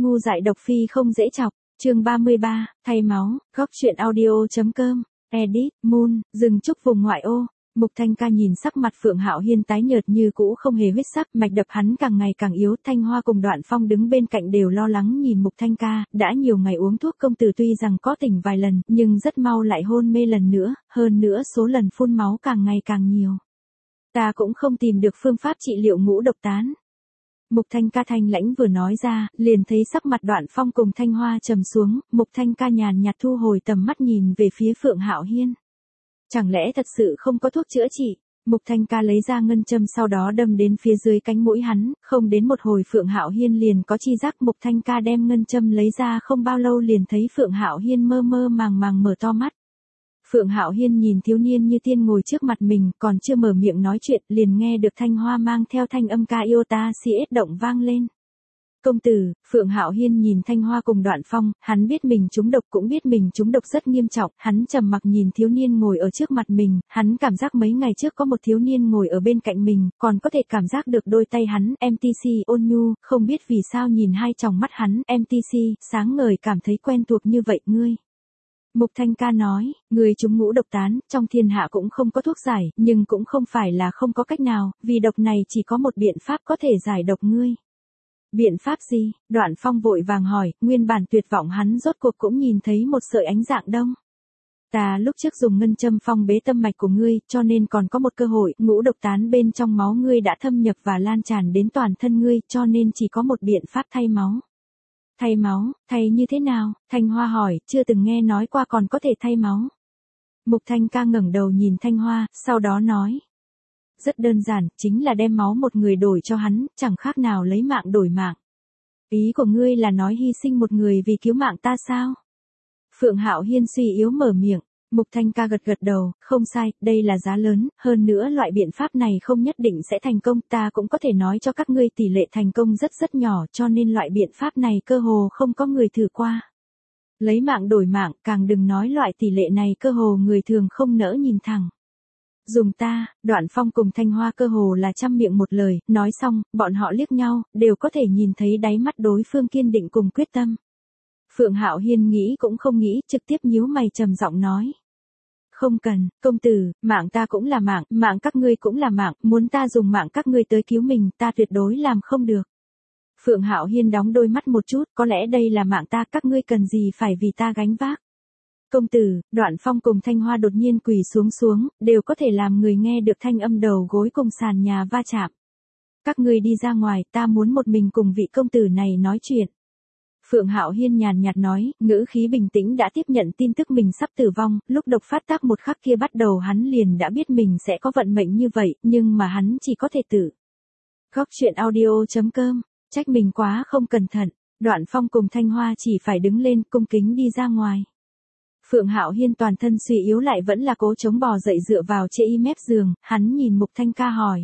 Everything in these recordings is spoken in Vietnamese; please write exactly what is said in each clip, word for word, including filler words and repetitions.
Ngu dại độc phi không dễ chọc, chương ba mươi ba, thay máu, góc truyện audio.com, edit, Moon, rừng trúc vùng ngoại ô. Mục Thanh Ca nhìn sắc mặt Phượng Hạo Hiên tái nhợt như cũ không hề huyết sắc, mạch đập hắn càng ngày càng yếu. Thanh Hoa cùng Đoạn Phong đứng bên cạnh đều lo lắng nhìn Mục Thanh Ca, đã nhiều ngày uống thuốc công tử tuy rằng có tỉnh vài lần, nhưng rất mau lại hôn mê lần nữa, hơn nữa số lần phun máu càng ngày càng nhiều. Ta cũng không tìm được phương pháp trị liệu ngũ độc tán. Mục Thanh Ca thanh lãnh vừa nói ra, liền thấy sắc mặt Đoạn Phong cùng Thanh Hoa trầm xuống. Mục Thanh Ca nhàn nhạt thu hồi tầm mắt nhìn về phía Phượng Hạo Hiên. Chẳng lẽ thật sự không có thuốc chữa trị? Mục Thanh Ca lấy ra ngân châm sau đó đâm đến phía dưới cánh mũi hắn, không đến một hồi Phượng Hạo Hiên liền có chi giác. Mục Thanh Ca đem ngân châm lấy ra không bao lâu liền thấy Phượng Hạo Hiên mơ mơ màng màng mở to mắt. Phượng Hạo Hiên nhìn thiếu niên như tiên ngồi trước mặt mình, còn chưa mở miệng nói chuyện, liền nghe được Thanh Hoa mang theo thanh âm ca yêu ta si ết động vang lên. Công tử, Phượng Hạo Hiên nhìn Thanh Hoa cùng Đoạn Phong, hắn biết mình trúng độc cũng biết mình trúng độc rất nghiêm trọng, hắn trầm mặc nhìn thiếu niên ngồi ở trước mặt mình, hắn cảm giác mấy ngày trước có một thiếu niên ngồi ở bên cạnh mình, còn có thể cảm giác được đôi tay hắn, em tê xê ôn nhu, không biết vì sao nhìn hai tròng mắt hắn, em tê xê, sáng ngời cảm thấy quen thuộc như vậy ngươi. Mục Thanh Ca nói, người trúng ngũ độc tán, trong thiên hạ cũng không có thuốc giải, nhưng cũng không phải là không có cách nào, vì độc này chỉ có một biện pháp có thể giải độc ngươi. Biện pháp gì? Đoạn Phong vội vàng hỏi, nguyên bản tuyệt vọng hắn rốt cuộc cũng nhìn thấy một sợi ánh dạng đông. Ta lúc trước dùng ngân châm phong bế tâm mạch của ngươi, cho nên còn có một cơ hội, ngũ độc tán bên trong máu ngươi đã thâm nhập và lan tràn đến toàn thân ngươi, cho nên chỉ có một biện pháp thay máu. Thay máu, thay như thế nào? Thanh Hoa hỏi, chưa từng nghe nói qua còn có thể thay máu. Mục Thanh Ca ngẩng đầu nhìn Thanh Hoa, sau đó nói. Rất đơn giản, chính là đem máu một người đổi cho hắn, chẳng khác nào lấy mạng đổi mạng. Ý của ngươi là nói hy sinh một người vì cứu mạng ta sao? Phượng Hạo Hiên suy yếu mở miệng. Mục Thanh Ca gật gật đầu, không sai, đây là giá lớn, hơn nữa loại biện pháp này không nhất định sẽ thành công, ta cũng có thể nói cho các ngươi tỷ lệ thành công rất rất nhỏ, cho nên loại biện pháp này cơ hồ không có người thử qua. Lấy mạng đổi mạng, càng đừng nói loại tỷ lệ này cơ hồ người thường không nỡ nhìn thẳng. Dùng ta, Đoạn Phong cùng Thanh Hoa cơ hồ là trăm miệng một lời, nói xong, bọn họ liếc nhau, đều có thể nhìn thấy đáy mắt đối phương kiên định cùng quyết tâm. Phượng Hạo Hiên nghĩ cũng không nghĩ, trực tiếp nhíu mày trầm giọng nói. Không cần, công tử, mạng ta cũng là mạng, mạng các ngươi cũng là mạng, muốn ta dùng mạng các ngươi tới cứu mình, ta tuyệt đối làm không được. Phượng Hạo Hiên đóng đôi mắt một chút, có lẽ đây là mạng ta, các ngươi cần gì phải vì ta gánh vác. Công tử, Đoạn Phong cùng Thanh Hoa đột nhiên quỳ xuống xuống, đều có thể làm người nghe được thanh âm đầu gối cùng sàn nhà va chạm. Các ngươi đi ra ngoài, ta muốn một mình cùng vị công tử này nói chuyện. Phượng Hạo Hiên nhàn nhạt nói, ngữ khí bình tĩnh đã tiếp nhận tin tức mình sắp tử vong, lúc độc phát tác một khắc kia bắt đầu hắn liền đã biết mình sẽ có vận mệnh như vậy, nhưng mà hắn chỉ có thể tử. Góc truyện audio.com, trách mình quá không cẩn thận, Đoạn Phong cùng Thanh Hoa chỉ phải đứng lên cung kính đi ra ngoài. Phượng Hạo Hiên toàn thân suy yếu lại vẫn là cố chống bò dậy dựa vào chê y mép giường, hắn nhìn Mục Thanh Ca hỏi.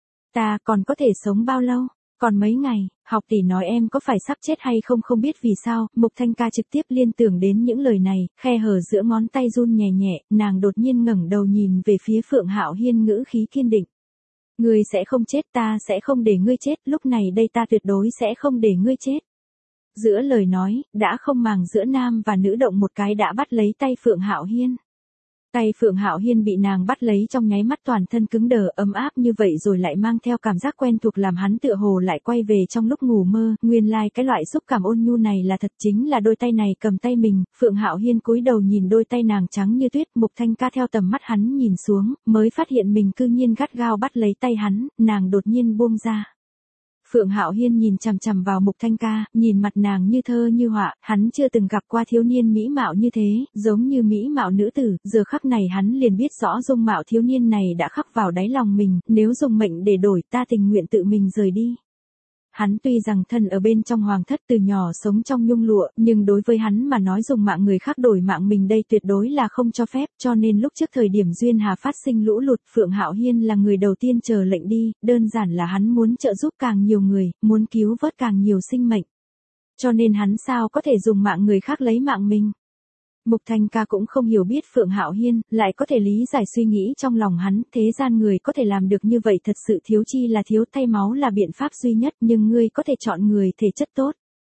Ta còn có thể sống bao lâu? Còn mấy ngày, học tỷ nói em có phải sắp chết hay không không biết vì sao, Mục Thanh Ca trực tiếp liên tưởng đến những lời này, khe hở giữa ngón tay run nhẹ nhẹ, nàng đột nhiên ngẩng đầu nhìn về phía Phượng Hạo Hiên ngữ khí kiên định. Ngươi sẽ không chết, ta sẽ không để ngươi chết, lúc này đây ta tuyệt đối sẽ không để ngươi chết. Giữa lời nói, đã không màng giữa nam và nữ động một cái đã bắt lấy tay Phượng Hạo Hiên. Tay Phượng Hạo Hiên bị nàng bắt lấy trong nháy mắt toàn thân cứng đờ ấm áp như vậy rồi lại mang theo cảm giác quen thuộc làm hắn tựa hồ lại quay về trong lúc ngủ mơ, nguyên lai like cái loại xúc cảm ôn nhu này là thật chính là đôi tay này cầm tay mình, Phượng Hạo Hiên cúi đầu nhìn đôi tay nàng trắng như tuyết, Mục Thanh Ca theo tầm mắt hắn nhìn xuống, mới phát hiện mình cư nhiên gắt gao bắt lấy tay hắn, nàng đột nhiên buông ra. Phượng Hạo Hiên nhìn chằm chằm vào Mục Thanh Ca, nhìn mặt nàng như thơ như họa, hắn chưa từng gặp qua thiếu niên mỹ mạo như thế, giống như mỹ mạo nữ tử, giờ khắc này hắn liền biết rõ dung mạo thiếu niên này đã khắc vào đáy lòng mình, nếu dùng mệnh để đổi ta tình nguyện tự mình rời đi. Hắn tuy rằng thân ở bên trong hoàng thất từ nhỏ sống trong nhung lụa, nhưng đối với hắn mà nói dùng mạng người khác đổi mạng mình đây tuyệt đối là không cho phép, cho nên lúc trước thời điểm Duyên Hà phát sinh lũ lụt, Phượng Hạo Hiên là người đầu tiên chờ lệnh đi, đơn giản là hắn muốn trợ giúp càng nhiều người, muốn cứu vớt càng nhiều sinh mệnh. Cho nên hắn sao có thể dùng mạng người khác lấy mạng mình. Mục Thanh Ca cũng không hiểu biết Phượng Hạo Hiên, lại có thể lý giải suy nghĩ trong lòng hắn, thế gian người có thể làm được như vậy thật sự thiếu chi là thiếu, thay máu là biện pháp duy nhất, nhưng ngươi có thể chọn người thể chất tốt.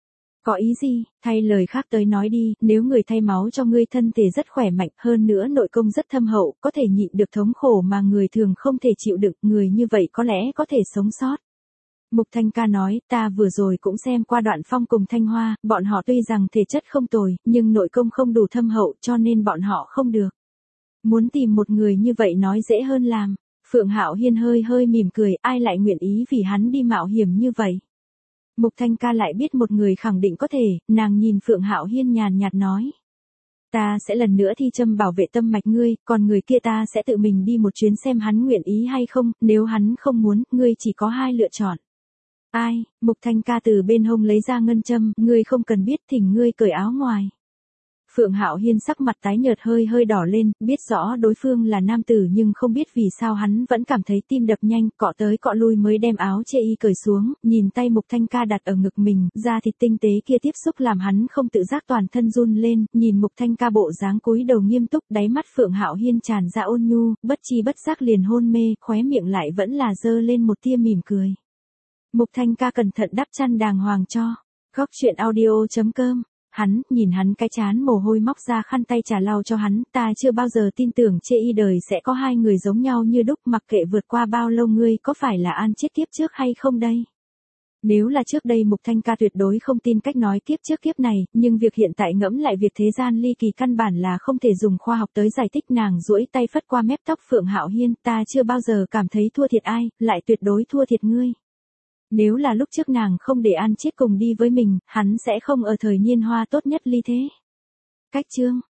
Có ý gì, thay lời khác tới nói đi, nếu người thay máu cho ngươi thân thể rất khỏe mạnh, hơn nữa nội công rất thâm hậu, có thể nhịn được thống khổ mà người thường không thể chịu đựng, người như vậy có lẽ có thể sống sót. Mục Thanh Ca nói, ta vừa rồi cũng xem qua Đoạn Phong cùng Thanh Hoa, bọn họ tuy rằng thể chất không tồi, nhưng nội công không đủ thâm hậu cho nên bọn họ không được. Muốn tìm một người như vậy nói dễ hơn làm. Phượng Hạo Hiên hơi hơi mỉm cười, ai lại nguyện ý vì hắn đi mạo hiểm như vậy. Mục Thanh Ca lại biết một người khẳng định có thể, nàng nhìn Phượng Hạo Hiên nhàn nhạt nói. Ta sẽ lần nữa thi châm bảo vệ tâm mạch ngươi, còn người kia ta sẽ tự mình đi một chuyến xem hắn nguyện ý hay không, nếu hắn không muốn, ngươi chỉ có hai lựa chọn. Ai, Mục Thanh Ca từ bên hông lấy ra ngân châm, ngươi không cần biết, thỉnh ngươi cởi áo ngoài. Phượng Hạo Hiên sắc mặt tái nhợt hơi hơi đỏ lên, biết rõ đối phương là nam tử nhưng không biết vì sao hắn vẫn cảm thấy tim đập nhanh, cọ tới cọ lui mới đem áo chê y cởi xuống, nhìn tay Mục Thanh Ca đặt ở ngực mình, da thịt tinh tế kia tiếp xúc làm hắn không tự giác toàn thân run lên, nhìn Mục Thanh Ca bộ dáng cúi đầu nghiêm túc, đáy mắt Phượng Hạo Hiên tràn ra ôn nhu, bất chi bất giác liền hôn mê, khóe miệng lại vẫn là dơ lên một tia mỉm cười. Mục Thanh Ca cẩn thận đắp chăn đàng hoàng cho. Góc truyện audio chấm com. Hắn, nhìn hắn cái chán mồ hôi móc ra khăn tay trà lau cho hắn, ta chưa bao giờ tin tưởng chê y đời sẽ có hai người giống nhau như đúc, mặc kệ vượt qua bao lâu ngươi có phải là an chết kiếp trước hay không đây. Nếu là trước đây Mục Thanh Ca tuyệt đối không tin cách nói kiếp trước kiếp này, nhưng việc hiện tại ngẫm lại việc thế gian ly kỳ căn bản là không thể dùng khoa học tới giải thích. Nàng duỗi tay phất qua mép tóc Phượng Hạo Hiên, ta chưa bao giờ cảm thấy thua thiệt ai, lại tuyệt đối thua thiệt ngươi. Nếu là lúc trước nàng không để An Chiết cùng đi với mình, hắn sẽ không ở thời niên hoa tốt nhất ly thế. Cách chương